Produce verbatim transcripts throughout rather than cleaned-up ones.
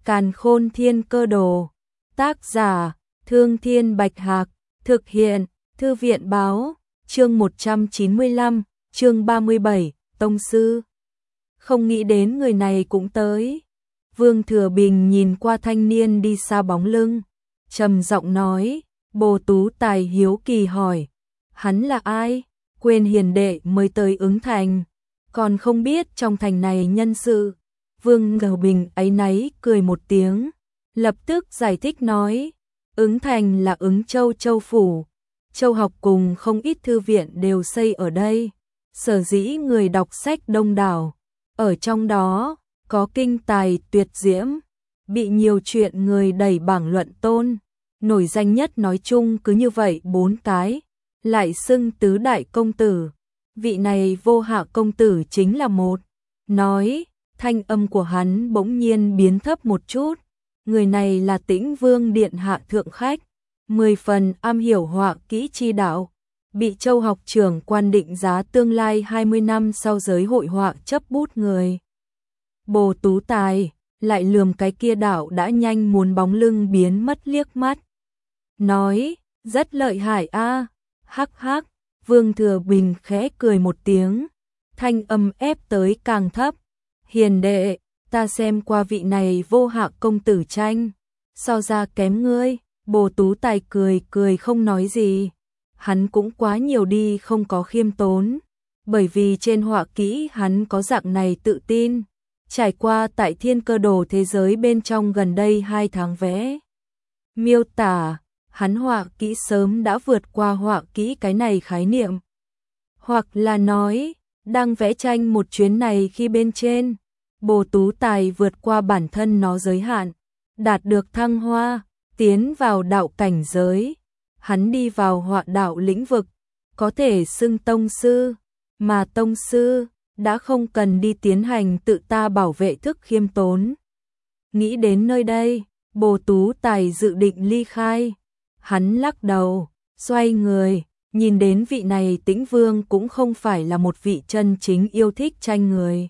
Càn Khôn Thiên Cơ Đồ. Tác giả: Thương Thiên Bạch Hạc. Thực hiện: Thư viện báo. Chương một trăm chín mươi lăm, chương ba mươi bảy, Tông Sư. Không nghĩ đến người này cũng tới. Vương Thừa Bình nhìn qua thanh niên đi xa bóng lưng, trầm giọng nói. Bồ Tú Tài hiếu kỳ hỏi, hắn là ai? Quên hiền đệ mới tới Ứng Thành, còn không biết trong thành này nhân sự. Vương Thừa Bình áy náy cười một tiếng, lập tức giải thích nói, Ứng Thành là Ứng Châu Châu phủ, Châu học cùng không ít thư viện đều xây ở đây, sở dĩ người đọc sách đông đảo, ở trong đó có kinh tài tuyệt diễm, bị nhiều chuyện người đẩy bảng luận tôn, nổi danh nhất nói chung cứ như vậy bốn cái, lại xưng tứ đại công tử, vị này Vô Hạ công tử chính là một. Nói, thanh âm của hắn bỗng nhiên biến thấp một chút, người này là Tĩnh Vương điện hạ thượng khách, mười phần am hiểu họa kỹ chi đạo, bị Châu học trưởng quan định giá tương lai hai mươi năm sau giới hội họa chấp bút người. Bồ Tú Tài lại lườm cái kia đạo đã nhanh muốn bóng lưng biến mất liếc mắt, nói, rất lợi hại a. Hắc hắc. Vương Thừa Bình khẽ cười một tiếng, thanh âm ép tới càng thấp, hiền đệ, ta xem qua vị này Vô Hạ công tử tranh, so ra kém ngươi. Bồ Tú Tài cười cười không nói gì, hắn cũng quá nhiều đi không có khiêm tốn, bởi vì trên họa kỹ hắn có dạng này tự tin, trải qua tại Thiên Cơ Đồ thế giới bên trong gần đây hai tháng vẽ miêu tả, hắn họa kỹ sớm đã vượt qua họa kỹ cái này khái niệm. Hoặc là nói, đang vẽ tranh một chuyến này khi bên trên, Bồ Tú Tài vượt qua bản thân nó giới hạn, đạt được thăng hoa, tiến vào đạo cảnh giới, hắn đi vào họa đạo lĩnh vực, có thể xưng tông sư, mà tông sư đã không cần đi tiến hành tự ta bảo vệ thức khiêm tốn. Nghĩ đến nơi đây, Bồ Tú Tài dự định ly khai. Hắn lắc đầu, xoay người, nhìn đến vị này Tĩnh Vương cũng không phải là một vị chân chính yêu thích tranh người.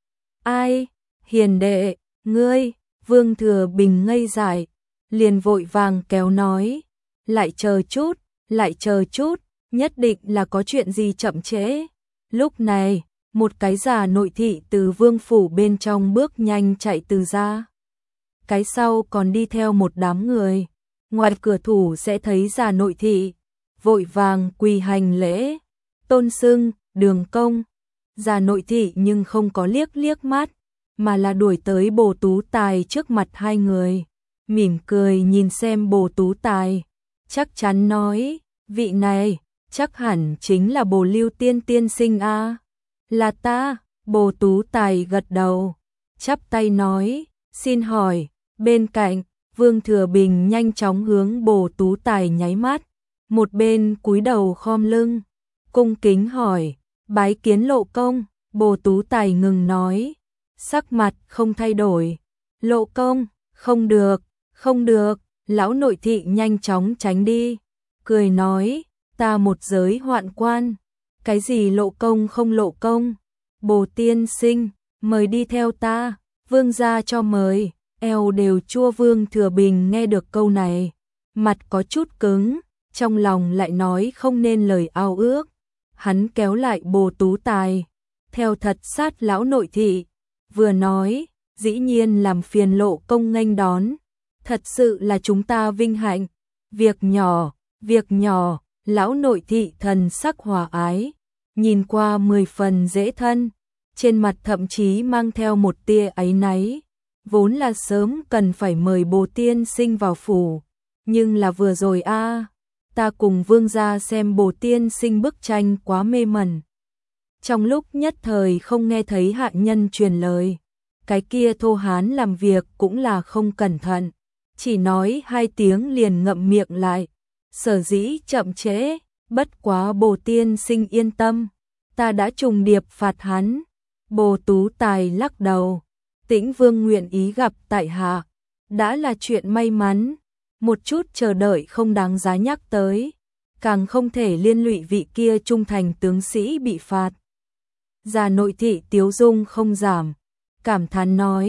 Ai? Hiền đệ, ngươi? Vương Thừa Bình ngây dại, liền vội vàng kéo nói, lại chờ chút, lại chờ chút, nhất định là có chuyện gì chậm trễ. Lúc này, một cái già nội thị từ vương phủ bên trong bước nhanh chạy từ ra. Cái sau còn đi theo một đám người. Ngoài cửa thủ sẽ thấy già nội thị, vội vàng quỳ hành lễ, tôn xưng, Đường công. Già nội thị nhưng không có liếc liếc mắt, mà là đuổi tới Bồ Tú Tài trước mặt hai người, mỉm cười nhìn xem Bồ Tú Tài, chắc chắn nói, vị này, chắc hẳn chính là Bồ Lưu Tiên tiên sinh a. Là ta. Bồ Tú Tài gật đầu, chắp tay nói, xin hỏi, bên cạnh. Vương Thừa Bình nhanh chóng hướng Bồ Tú Tài nháy mắt, một bên cúi đầu khom lưng, cung kính hỏi, bái kiến Lộ công. Bồ Tú Tài ngừng nói, sắc mặt không thay đổi, Lộ công, không được, không được. Lão nội thị nhanh chóng tránh đi, cười nói, ta một giới hoạn quan, cái gì Lộ công không Lộ công. Bồ tiên sinh, mời đi theo ta, vương gia cho mời. Eo đều chua. Vương Thừa Bình nghe được câu này, mặt có chút cứng, trong lòng lại nói không nên lời ao ước. Hắn kéo lại Bồ Tú Tài, theo thật sát lão nội thị, vừa nói, dĩ nhiên làm phiền Lộ công nghênh đón, thật sự là chúng ta vinh hạnh. Việc nhỏ, việc nhỏ. Lão nội thị thần sắc hòa ái, nhìn qua mười phần dễ thân, trên mặt thậm chí mang theo một tia áy náy. Vốn là sớm cần phải mời Bồ tiên sinh vào phủ, nhưng là vừa rồi a, ta cùng vương gia xem Bồ tiên sinh bức tranh quá mê mẩn. Trong lúc nhất thời không nghe thấy hạ nhân truyền lời, cái kia thô hán làm việc cũng là không cẩn thận, chỉ nói hai tiếng liền ngậm miệng lại, sở dĩ chậm trễ, bất quá Bồ tiên sinh yên tâm, ta đã trùng điệp phạt hắn. Bồ Tú Tài lắc đầu. Tĩnh Vương nguyện ý gặp tại hạ, đã là chuyện may mắn, một chút chờ đợi không đáng giá nhắc tới, càng không thể liên lụy vị kia trung thành tướng sĩ bị phạt. Già nội thị tiếu dung không giảm, cảm thán nói,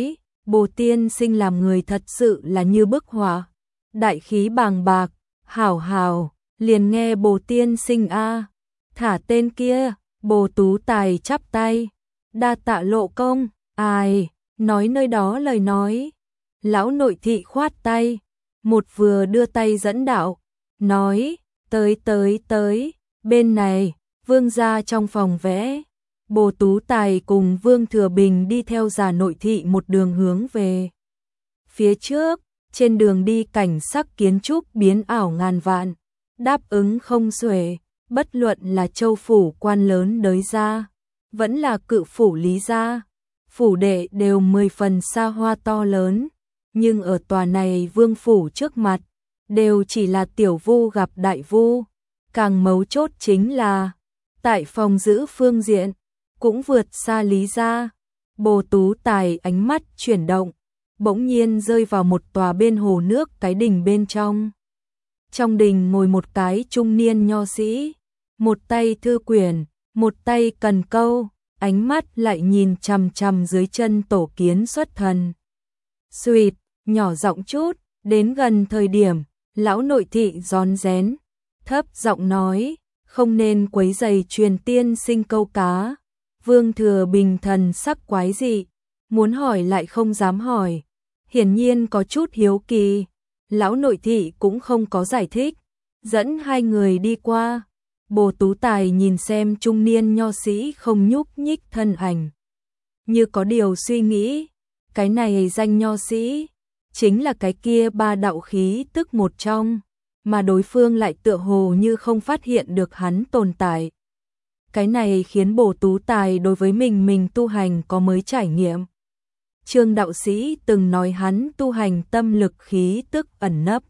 Bồ tiên sinh làm người thật sự là như bức họa, đại khí bàng bạc, hảo hảo, liền nghe Bồ tiên sinh a, thả tên kia. Bồ Tú Tài chắp tay, đa tạ Lộ công. Ai nói nơi đó lời nói. Lão nội thị khoát tay, một vừa đưa tay dẫn đạo, nói, tới tới tới, bên này. Vương gia trong phòng vẽ. Bồ Tú Tài cùng Vương Thừa Bình đi theo già nội thị một đường hướng về phía trước. Trên đường đi cảnh sắc kiến trúc biến ảo ngàn vạn, đáp ứng không xuể. Bất luận là châu phủ quan lớn đới gia, vẫn là cự phủ Lý gia, phủ đệ đều mười phần xa hoa to lớn, nhưng ở tòa này vương phủ trước mặt, đều chỉ là tiểu vu gặp đại vu. Càng mấu chốt chính là, tại phòng giữ phương diện, cũng vượt xa Lý gia. Bồ Tú Tài ánh mắt chuyển động, bỗng nhiên rơi vào một tòa bên hồ nước cái đình bên trong. Trong đình ngồi một cái trung niên nho sĩ, một tay thư quyển, một tay cần câu, ánh mắt lại nhìn chằm chằm dưới chân tổ kiến xuất thần. Xuỵt, nhỏ giọng chút, đến gần thời điểm, lão nội thị rón rén, thấp giọng nói, không nên quấy rầy truyền tiên sinh câu cá. Vương Thừa Bình thần sắc quái dị, muốn hỏi lại không dám hỏi, hiển nhiên có chút hiếu kỳ. Lão nội thị cũng không có giải thích, dẫn hai người đi qua. Bồ Tú Tài nhìn xem trung niên nho sĩ không nhúc nhích thân ảnh, như có điều suy nghĩ, cái này danh nho sĩ, chính là cái kia ba đạo khí tức một trong, mà đối phương lại tựa hồ như không phát hiện được hắn tồn tại. Cái này khiến Bồ Tú Tài đối với mình mình tu hành có mới trải nghiệm. Trương đạo sĩ từng nói hắn tu hành tâm lực khí tức ẩn nấp.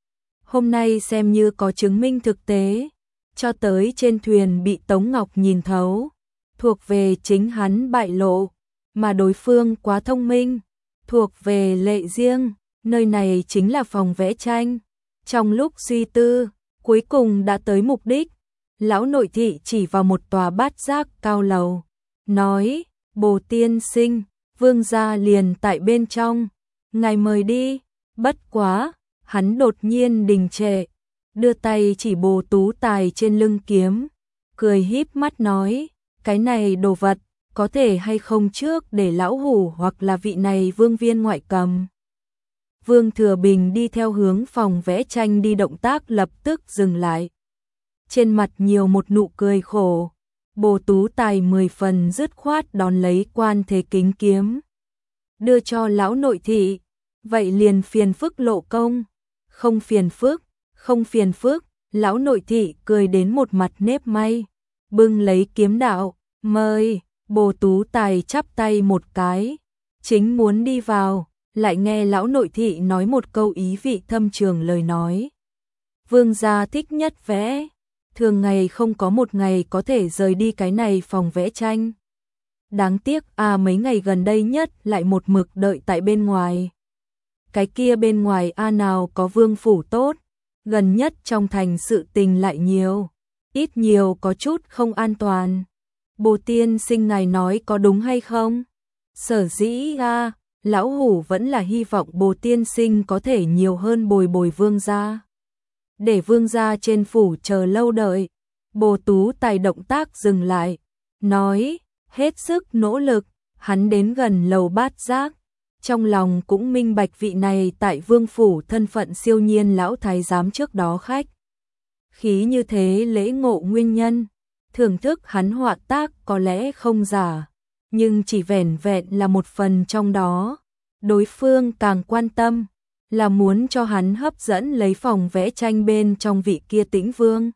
Hôm nay xem như có chứng minh thực tế, cho tới trên thuyền bị Tống Ngọc nhìn thấu, thuộc về chính hắn bại lộ, mà đối phương quá thông minh, thuộc về lệ riêng, nơi này chính là phòng vẽ tranh. Trong lúc suy tư, cuối cùng đã tới mục đích. Lão nội thị chỉ vào một tòa bát giác cao lầu, nói, Bồ tiên sinh, vương gia liền tại bên trong, ngài mời đi. Bất quá, hắn đột nhiên đình trệ, đưa tay chỉ Bồ Tú Tài trên lưng kiếm, cười híp mắt nói, cái này đồ vật, có thể hay không trước để lão hủ hoặc là vị này vương viên ngoại cầm. Vương Thừa Bình đi theo hướng phòng vẽ tranh đi, động tác lập tức dừng lại. Trên mặt nhiều một nụ cười khổ. Bồ Tú Tài mười phần dứt khoát đón lấy quan thế kính kiếm, đưa cho lão nội thị. Vậy liền phiền phức Lộ công. Không phiền phức, không phiền phức. Lão nội thị cười đến một mặt nếp may, bưng lấy kiếm đạo, mời. Bồ Tú Tài chắp tay một cái, chính muốn đi vào, lại nghe lão nội thị nói một câu ý vị thâm trường lời nói. Vương gia thích nhất vẽ, thường ngày không có một ngày có thể rời đi cái này phòng vẽ tranh. Đáng tiếc à, mấy ngày gần đây nhất lại một mực đợi tại bên ngoài. Cái kia bên ngoài a nào có vương phủ tốt, gần nhất trong thành sự tình lại nhiều, ít nhiều có chút không an toàn. Bồ tiên sinh ngài nói có đúng hay không? Sở dĩ a, lão hủ vẫn là hy vọng Bồ tiên sinh có thể nhiều hơn bồi bồi vương gia, để vương gia trên phủ chờ lâu đợi. Bồ Tú Tài động tác dừng lại, nói, hết sức nỗ lực. Hắn đến gần lầu bát giác, trong lòng cũng minh bạch vị này tại vương phủ thân phận siêu nhiên lão thái giám trước đó khách khí như thế lễ ngộ nguyên nhân. Thưởng thức hắn họa tác có lẽ không giả, nhưng chỉ vẻn vẹn là một phần trong đó. Đối phương càng quan tâm là muốn cho hắn hấp dẫn lấy phòng vẽ tranh bên trong vị kia Tĩnh Vương,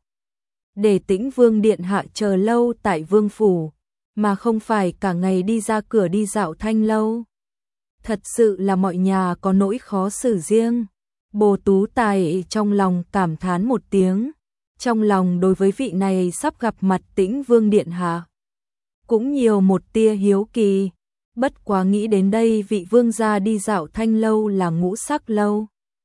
để Tĩnh Vương điện hạ chờ lâu tại vương phủ, mà không phải cả ngày đi ra cửa đi dạo thanh lâu. Thật sự là mọi nhà có nỗi khó xử riêng. Bồ Tú Tài trong lòng cảm thán một tiếng, trong lòng đối với vị này sắp gặp mặt Tĩnh Vương điện hạ cũng nhiều một tia hiếu kỳ. Bất quá nghĩ đến đây vị vương gia đi dạo thanh lâu là Ngũ Sắc lâu,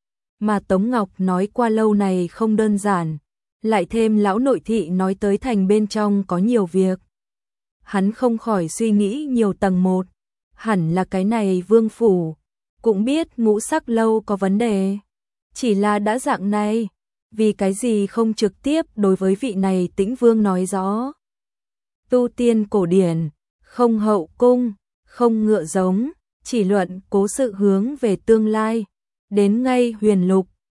mà Tống Ngọc nói qua lâu này không đơn giản, lại thêm lão nội thị nói tới thành bên trong có nhiều việc, hắn không khỏi suy nghĩ nhiều tầng một, hẳn là cái này vương phủ cũng biết ngũ sắc lâu có vấn đề. Chỉ là đã dạng này, vì cái gì không trực tiếp đối với vị này Tĩnh Vương nói rõ. Tu tiên cổ điển, không hậu cung, không ngựa giống, chỉ luận cố sự hướng về tương lai. Đến ngay huyền lục,